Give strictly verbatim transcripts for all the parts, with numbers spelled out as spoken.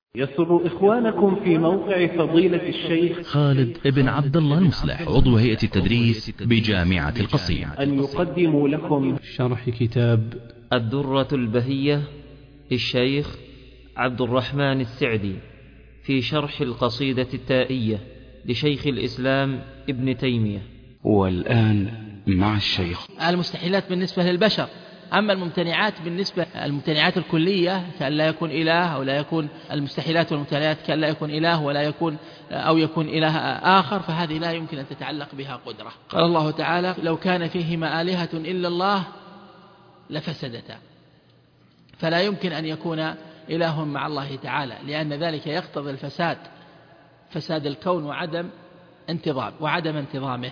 يسر إخوانكم في موقع فضيلة الشيخ خالد ابن عبد الله المصلح عضو هيئة التدريس بجامعة القصيم أن يقدموا لكم شرح كتاب الدرة البهية للشيخ عبد الرحمن السعدي في شرح القصيدة التائية لشيخ الإسلام ابن تيمية. والآن مع الشيخ. المستحيلات بالنسبة للبشر، أما الممتنعات بالنسبة الممتنعات الكلية كأن لا يكون إله أو لا يكون المستحيلات والممتنعات كأن لا يكون إله ولا يكون أو يكون إله آخر، فهذه لا يمكن أن تتعلق بها قدرة. قال الله تعالى: لو كان فيهما آلهة إلا الله لفسدتا، فلا يمكن أن يكون إله مع الله تعالى، لأن ذلك يقتضي الفساد، فساد الكون وعدم انتظام وعدم انتظامه.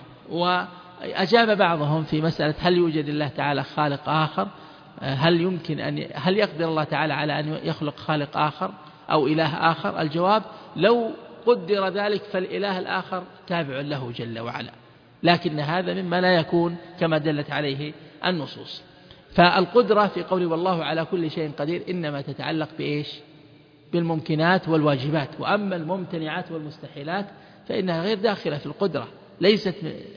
وأجاب بعضهم في مسألة هل يوجد الله تعالى خالق آخر، هل يمكن أن هل يقدر الله تعالى على أن يخلق خالق آخر أو إله آخر؟ الجواب: لو قدر ذلك فالإله الآخر تابع له جل وعلا، لكن هذا مما لا يكون كما دلت عليه النصوص. فالقدرة في قوله والله على كل شيء قدير إنما تتعلق بإيش؟ بالممكنات والواجبات، وأما الممتنعات والمستحيلات فإنها غير داخلة في القدرة، ليست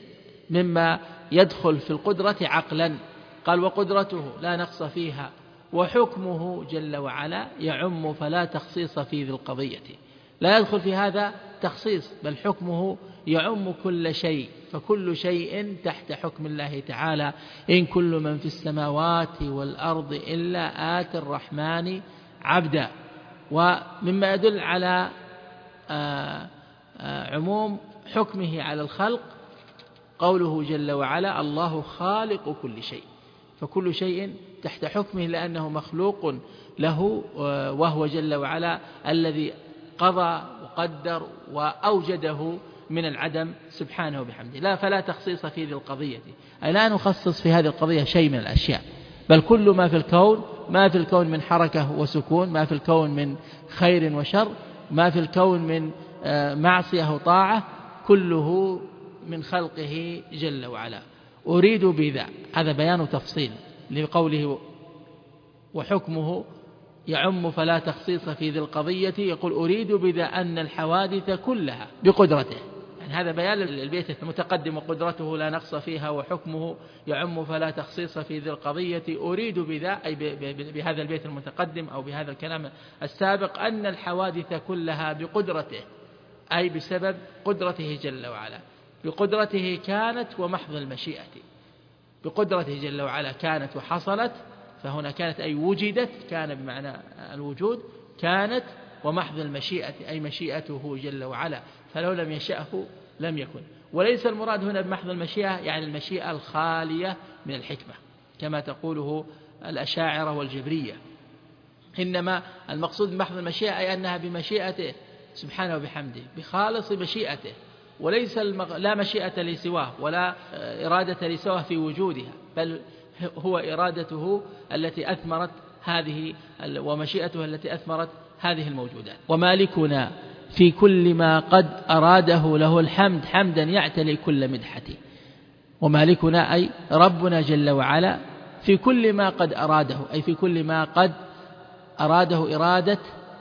مما يدخل في القدرة عقلا. قال: وقدرته لا نقص فيها وحكمه جل وعلا يعم فلا تخصيص في ذي القضية. لا يدخل في هذا تخصيص، بل حكمه يعم كل شيء، فكل شيء تحت حكم الله تعالى. إن كل من في السماوات والأرض إلا آتي الرحمن عبدا. ومما يدل على آآ آآ عموم حكمه على الخلق قوله جل وعلا: الله خالق كل شيء، فكل شيء تحت حكمه لأنه مخلوق له، وهو جل وعلا الذي قضى وقدر وأوجده من العدم سبحانه وبحمده. لا فلا تخصيص في ذي القضية، أي لا نخصص في هذه القضية شيء من الأشياء، بل كل ما في الكون، ما في الكون من حركة وسكون، ما في الكون من خير وشر، ما في الكون من معصية وطاعة، كله من خلقه جل وعلا. أريد بذا، هذا بيان تفصيل لقوله وحكمه يعم فلا تخصيص في ذي القضية. يقول: أريد بذا أن الحوادث كلها بقدرته، يعني هذا بيان للبيت المتقدم: وقدرته لا نقص فيها وحكمه يعم فلا تخصيص في ذي القضية. أريد بذا، أي بهذا البيت المتقدم أو بهذا الكلام السابق، أن الحوادث كلها بقدرته، أي بسبب قدرته جل وعلا. بقدرته كانت ومحض المشيئة، بقدرته جل وعلا كانت وحصلت، فهنا كانت أي وجدت، كان بمعنى الوجود، كانت ومحض المشيئة أي مشيئته جل وعلا، فلو لم يشأه لم يكن. وليس المراد هنا بمحض المشيئة يعني المشيئة الخالية من الحكمة كما تقوله الأشاعرة والجبرية، إنما المقصود بمحض المشيئة أي أنها بمشيئته سبحانه وبحمده، بخالص مشيئته، وليس المغ... لا مشيئة لسواه ولا إرادة لسواه في وجودها، بل هو إرادته التي أثمرت هذه ومشيئته التي أثمرت هذه الموجودات. ومالكنا في كل ما قد أراده له الحمد حمدا يعتلي كل مدحة. ومالكنا أي ربنا جل وعلا في كل ما قد أراده، أي في كل ما قد أراده إرادة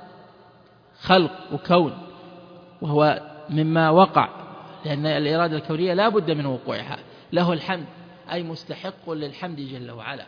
خلق وكون، وهو مما وقع، لأن الإرادة الكونية لا بد من وقوعها. له الحمد أي مستحق للحمد جل وعلا،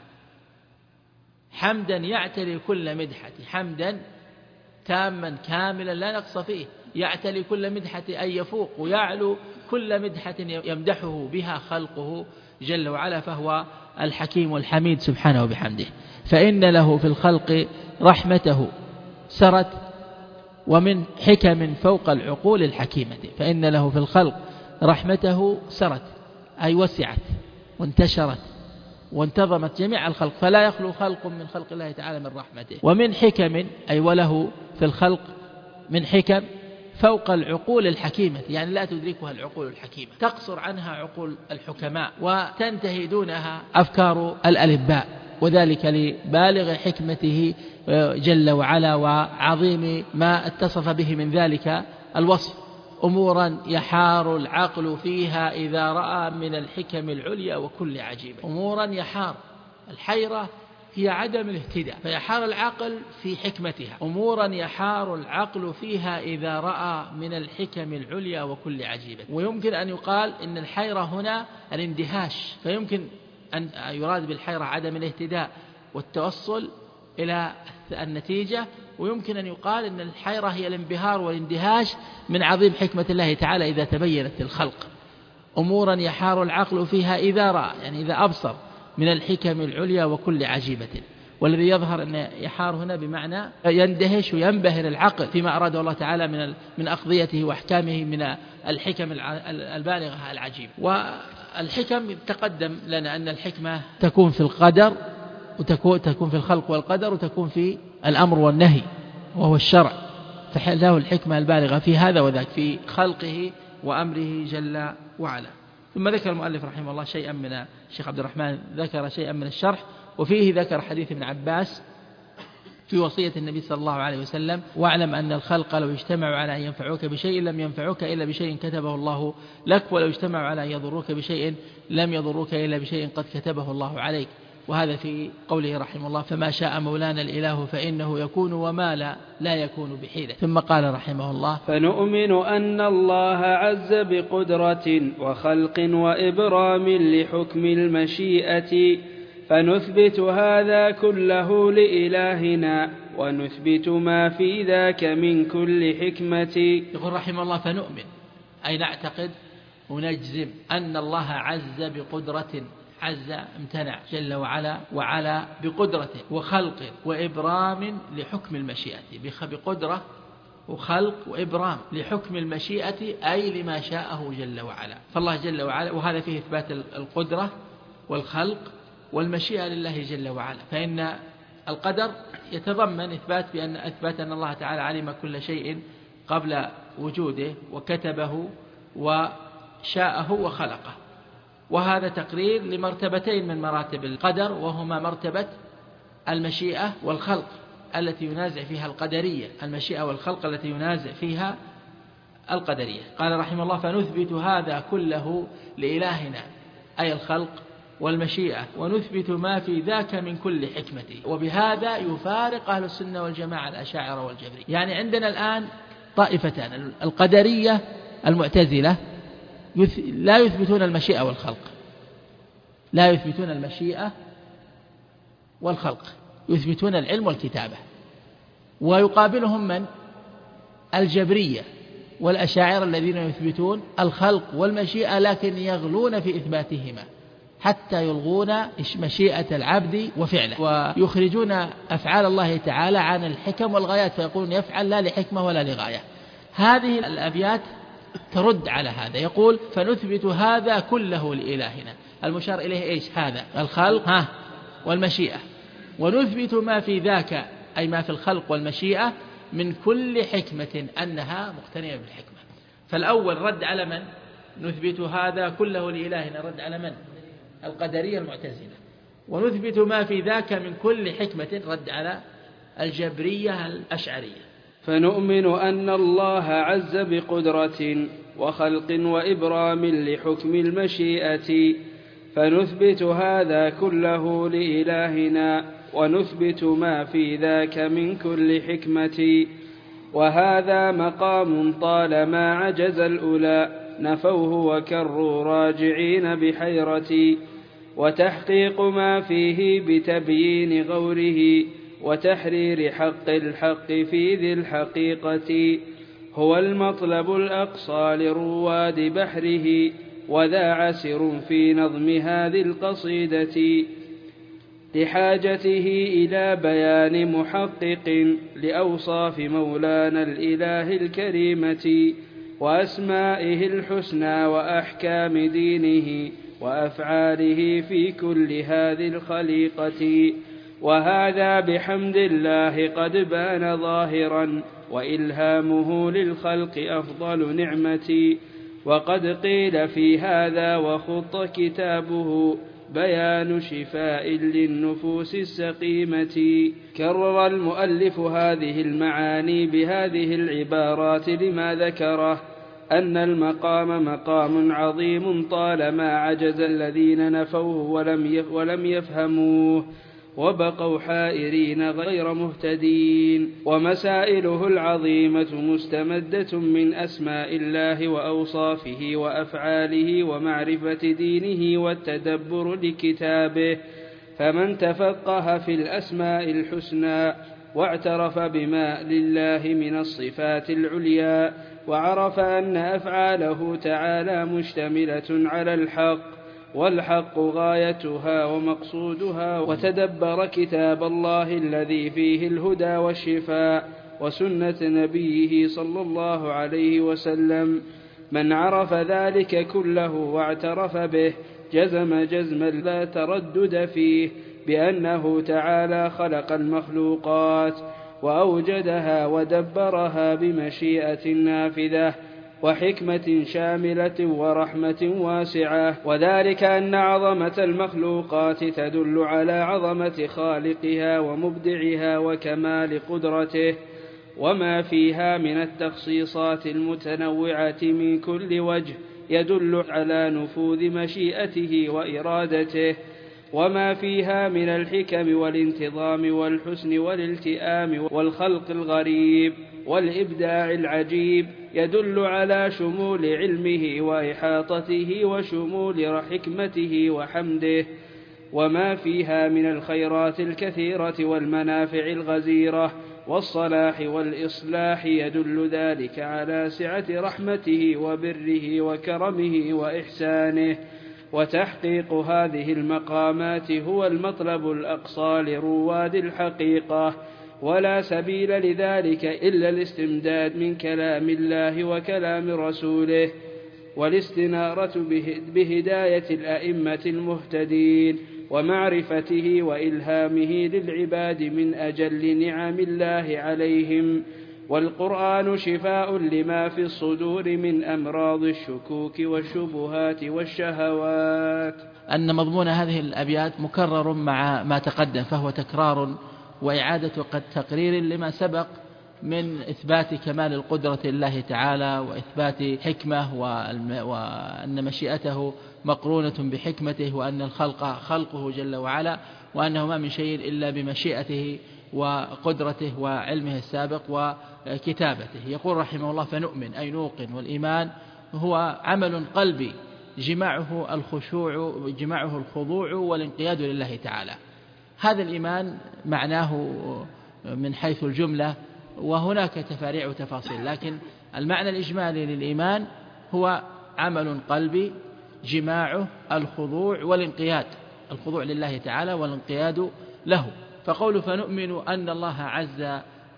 حمدا يعتلي كل مدحة، حمدا تاما كاملا لا نقص فيه، يعتلي كل مدحة أي يفوق ويعلو كل مدحة يمدحه بها خلقه جل وعلا، فهو الحكيم والحميد سبحانه وبحمده. فإن له في الخلق رحمته سرت ومن حكم فوق العقول الحكيمة. فإن له في الخلق رحمته سرت أي وسعت وانتشرت وانتظمت جميع الخلق، فلا يخلو خلق من خلق الله تعالى من رحمته. ومن حكم أي وله في الخلق من حكم فوق العقول الحكيمة، يعني لا تدركها العقول الحكيمة، تقصر عنها عقول الحكماء وتنتهي دونها أفكار الألباء، وذلك لبالغ حكمته جل وعلا وعظيم ما اتصف به من ذلك الوصف. أمورا يحار العقل فيها إذا رأى من الحكم العليا وكل عجيب. أمورا يحار، الحيرة هي عدم الاهتداء، فيحار العقل في حكمتها، أمورا يحار العقل فيها إذا رأى من الحكم العليا وكل عجيبة. ويمكن أن يقال إن الحيرة هنا الاندهاش، فيمكن أن يراد بالحيرة عدم الاهتداء والتوصل إلى النتيجة، ويمكن أن يقال إن الحيرة هي الانبهار والاندهاش من عظيم حكمة الله تعالى إذا تبينت الخلق. أمورا يحار العقل فيها إذا رأى، يعني إذا أبصر من الحكم العليا وكل عجيبة. والذي يظهر أن يحار هنا بمعنى يندهش وينبهر العقل فيما أراده الله تعالى من من أقضيته وأحكامه من الحكم البالغة العجيبة. والحكم تقدم لنا أن الحكمة تكون في القدر، وتكون تكون في الخلق والقدر، وتكون في الأمر والنهي وهو الشرع، فله الحكمة البالغة في هذا وذاك، في خلقه وأمره جل وعلا. ثم ذكر المؤلف رحمه الله شيئا من الشيخ عبد الرحمن، ذكر شيئا من الشرح، وفيه ذكر حديث ابن عباس في وصية النبي صلى الله عليه وسلم: واعلم أن الخلق لو اجتمعوا على أن ينفعوك بشيء لم ينفعوك إلا بشيء كتبه الله لك، ولو اجتمعوا على أن يضروك بشيء لم يضروك إلا بشيء قد كتبه الله عليك. وهذا في قوله رحمه الله: فما شاء مولانا الإله فإنه يكون، وما لا لا يكون بحيلة. ثم قال رحمه الله: فنؤمن أن الله عز بقدرة وخلق وإبرام لحكم المشيئة، فنثبت هذا كله لإلهنا ونثبت ما في ذاك من كل حكمة. يقول رحمه الله: فنؤمن أي نعتقد ونجزم أن الله عز بقدرة، عز امتنع جل وعلا وعلا بقدرته وخلق وإبرام لحكم المشيئة، بقدرة وخلق وإبرام لحكم المشيئة أي لما شاءه جل وعلا. فالله جل وعلا، وهذا فيه إثبات القدرة والخلق والمشيئة لله جل وعلا. فإن القدر يتضمن إثبات بأن أثبات أن الله تعالى علم كل شيء قبل وجوده وكتبه وشاءه وخلقه، وهذا تقرير لمرتبتين من مراتب القدر، وهما مرتبة المشيئة والخلق التي ينازع فيها القدرية، المشيئة والخلق التي ينازع فيها القدرية. قال رحمه الله: فنثبت هذا كله لإلهنا أي الخلق والمشيئة، ونثبت ما في ذاك من كل حكمة. وبهذا يفارق أهل السنة والجماعة الأشاعرة والجبرية. يعني عندنا الآن طائفتان: القدرية المعتزلة لا يثبتون المشيئة والخلق، لا يثبتون المشيئة والخلق، يثبتون العلم والكتابة. ويقابلهم من؟ الجبرية والأشاعرة الذين يثبتون الخلق والمشيئة، لكن يغلون في إثباتهما حتى يلغون مشيئة العبد وفعله، ويخرجون أفعال الله تعالى عن الحكم والغايات، فيقولون يفعل لا لحكمة ولا لغاية. هذه الأبيات ترد على هذا، يقول: فنثبت هذا كله لإلهنا، المشار إليه إيش؟ هذا الخلق ها والمشيئة، ونثبت ما في ذاك أي ما في الخلق والمشيئة من كل حكمة أنها مقتنية بالحكمة. فالأول رد على من؟ نثبت هذا كله لإلهنا، رد على من؟ القدرية المعتزلة. ونثبت ما في ذاك من كل حكمة، رد على الجبرية الأشعرية. فنؤمن أن الله عز بقدرة وخلق وإبرام لحكم المشيئة، فنثبت هذا كله لإلهنا ونثبت ما في ذاك من كل حكمة. وهذا مقام طالما عجز الأولى نفوه وكروا راجعين بحيرة، وتحقيق ما فيه بتبيين غوره وتحرير حق الحق في ذي الحقيقة، هو المطلب الأقصى لرواد بحره، وذا عسر في نظم هذه القصيدة، لحاجته إلى بيان محقق لأوصاف مولانا الإله الكريمة، وأسمائه الحسنى وأحكام دينه وأفعاله في كل هذه الخليقة. وهذا بحمد الله قد بان ظاهرا، وإلهامه للخلق أفضل نعمة. وقد قيل في هذا وخط كتابه بيان شفاء للنفوس السقيمة. كرر المؤلف هذه المعاني بهذه العبارات لما ذكره أن المقام مقام عظيم طالما عجز الذين نفوه ولم ولم يفهموه، وبقوا حائرين غير مهتدين. ومسائله العظيمة مستمدة من أسماء الله وأوصافه وأفعاله ومعرفة دينه والتدبر لكتابه، فمن تفقه في الأسماء الحسنى واعترف بما لله من الصفات العليا، وعرف أن أفعاله تعالى مشتملة على الحق والحق غايتها ومقصودها، وتدبر كتاب الله الذي فيه الهدى والشفاء وسنة نبيه صلى الله عليه وسلم، من عرف ذلك كله واعترف به جزم جزما لا تردد فيه بأنه تعالى خلق المخلوقات وأوجدها ودبرها بمشيئة نافذة وحكمة شاملة ورحمة واسعة، وذلك أن عظمة المخلوقات تدل على عظمة خالقها ومبدعها وكمال قدرته، وما فيها من التخصيصات المتنوعة من كل وجه يدل على نفوذ مشيئته وإرادته، وما فيها من الحكم والانتظام والحسن والالتئام والخلق الغريب والإبداع العجيب يدل على شمول علمه وإحاطته وشمول حكمته وحمده، وما فيها من الخيرات الكثيرة والمنافع الغزيرة والصلاح والإصلاح يدل ذلك على سعة رحمته وبره وكرمه وإحسانه. وتحقيق هذه المقامات هو المطلب الأقصى لرواد الحقيقة، ولا سبيل لذلك إلا الاستمداد من كلام الله وكلام رسوله والاستنارة بهداية الأئمة المهتدين ومعرفته وإلهامه للعباد من أجل نعم الله عليهم. والقرآن شفاء لما في الصدور من أمراض الشكوك والشبهات والشهوات. أن مضمون هذه الأبيات مكرر مع ما تقدم، فهو تكرار وإعادة قد تقرير لما سبق من إثبات كمال القدرة لله تعالى وإثبات حكمة، وأن مشيئته مقرونة بحكمته، وأن الخلق خلقه جل وعلا، وأنه ما من شيء إلا بمشيئته وقدرته وعلمه السابق وكتابته. يقول رحمه الله: فنؤمن أي نوقن، والإيمان هو عمل قلبي جماعه الخشوع جماعه الخضوع والانقياد لله تعالى. هذا الإيمان معناه من حيث الجملة، وهناك تفاريع وتفاصيل، لكن المعنى الإجمالي للإيمان هو عمل قلبي جماعه الخضوع والانقياد، الخضوع لله تعالى والانقياد له. فقول فنؤمن أن الله عز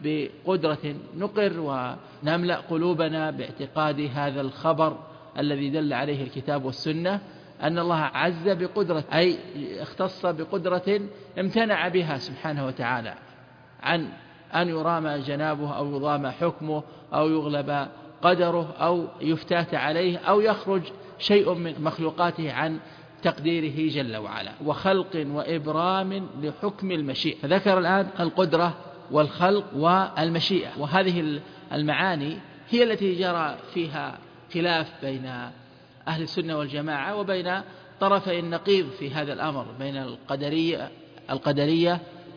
بقدرة، نقر ونملأ قلوبنا باعتقاد هذا الخبر الذي دل عليه الكتاب والسنة، أن الله عز بقدرة، أي اختص بقدرة امتنع بها سبحانه وتعالى عن أن يرام جنابه أو يضام حكمه أو يغلب قدره أو يفتات عليه أو يخرج شيء من مخلوقاته عن تقديره جل وعلا، وخلق وإبرام لحكم المشيئة. فذكر الآن القدرة والخلق والمشيئة، وهذه المعاني هي التي جرى فيها خلاف بين أهل السنة والجماعة وبين طرفي النقيض في هذا الأمر، بين القدرية القدرية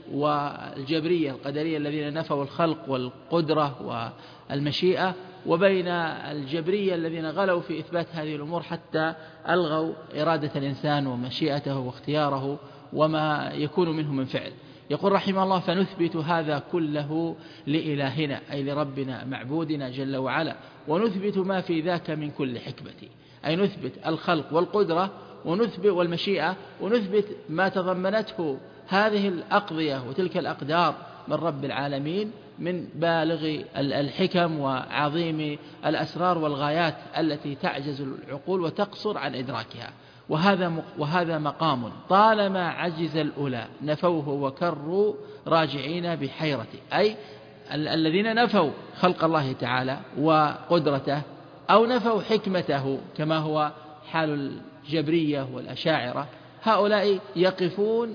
والجبرية، القدرية الذين نفوا الخلق والقدرة والمشيئة، وبين الجبرية الذين غلوا في إثبات هذه الأمور حتى ألغوا إرادة الإنسان ومشيئته واختياره وما يكون منه من فعل. يقول رحمه الله: فنثبت هذا كله لإلهنا، أي لربنا معبودنا جل وعلا، ونثبت ما في ذاك من كل حكمة، أي نثبت الخلق والقدرة ونثبت والمشيئة، ونثبت ما تضمنته هذه الأقضية وتلك الأقدار من رب العالمين من بالغ الحكم وعظيم الأسرار والغايات التي تعجز العقول وتقصر عن إدراكها. وهذا وهذا مقام طالما عجز الأولى نفوه وكروا راجعين بحيرته، أي الذين نفوا خلق الله تعالى وقدرته أو نفوا حكمته كما هو حال الجبرية والأشاعرة، هؤلاء يقفون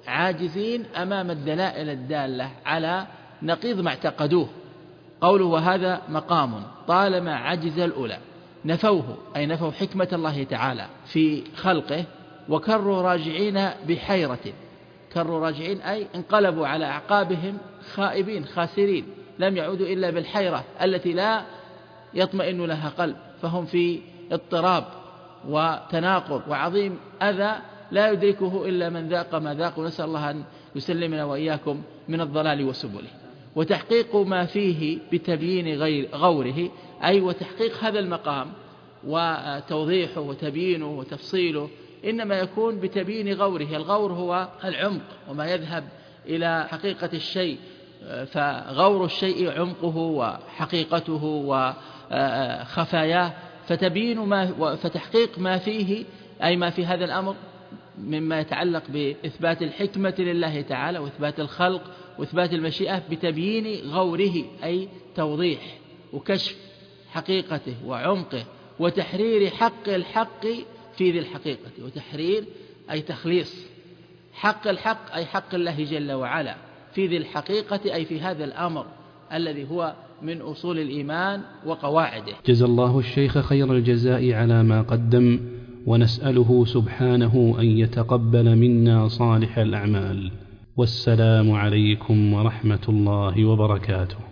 عاجزين أمام الدلائل الدالة على نقيض ما اعتقدوه. قوله وهذا مقام طالما عجز الأولى نفوه، أي نفوا حكمة الله تعالى في خلقه، وكروا راجعين بحيرة، كروا راجعين أي انقلبوا على أعقابهم خائبين خاسرين، لم يعودوا إلا بالحيرة التي لا يطمئن لها قلب، فهم في اضطراب وتناقض وعظيم أذى لا يدركه إلا من ذاق ما ذاق، ونسأل الله أن يسلمنا وإياكم من الضلال وسبله. وتحقيق ما فيه بتبيين غير غوره، أي وتحقيق هذا المقام وتوضيحه وتبيينه وتفصيله إنما يكون بتبيين غوره. الغور هو العمق وما يذهب إلى حقيقة الشيء، فغور الشيء عمقه وحقيقته وخفاياه، فتبيين ما فتحقيق ما فيه أي ما في هذا الأمر مما يتعلق بإثبات الحكمة لله تعالى وإثبات الخلق وإثبات المشيئة بتبيين غوره، أي توضيح وكشف حقيقته وعمقه وتحرير حق الحق في ذي الحقيقة. وتحرير أي تخليص حق الحق أي حق الله جل وعلا في ذي الحقيقة أي في هذا الأمر الذي هو من أصول الإيمان وقواعده. جزا الله الشيخ خير الجزاء على ما قدم، ونسأله سبحانه أن يتقبل منا صالح الأعمال. والسلام عليكم ورحمة الله وبركاته.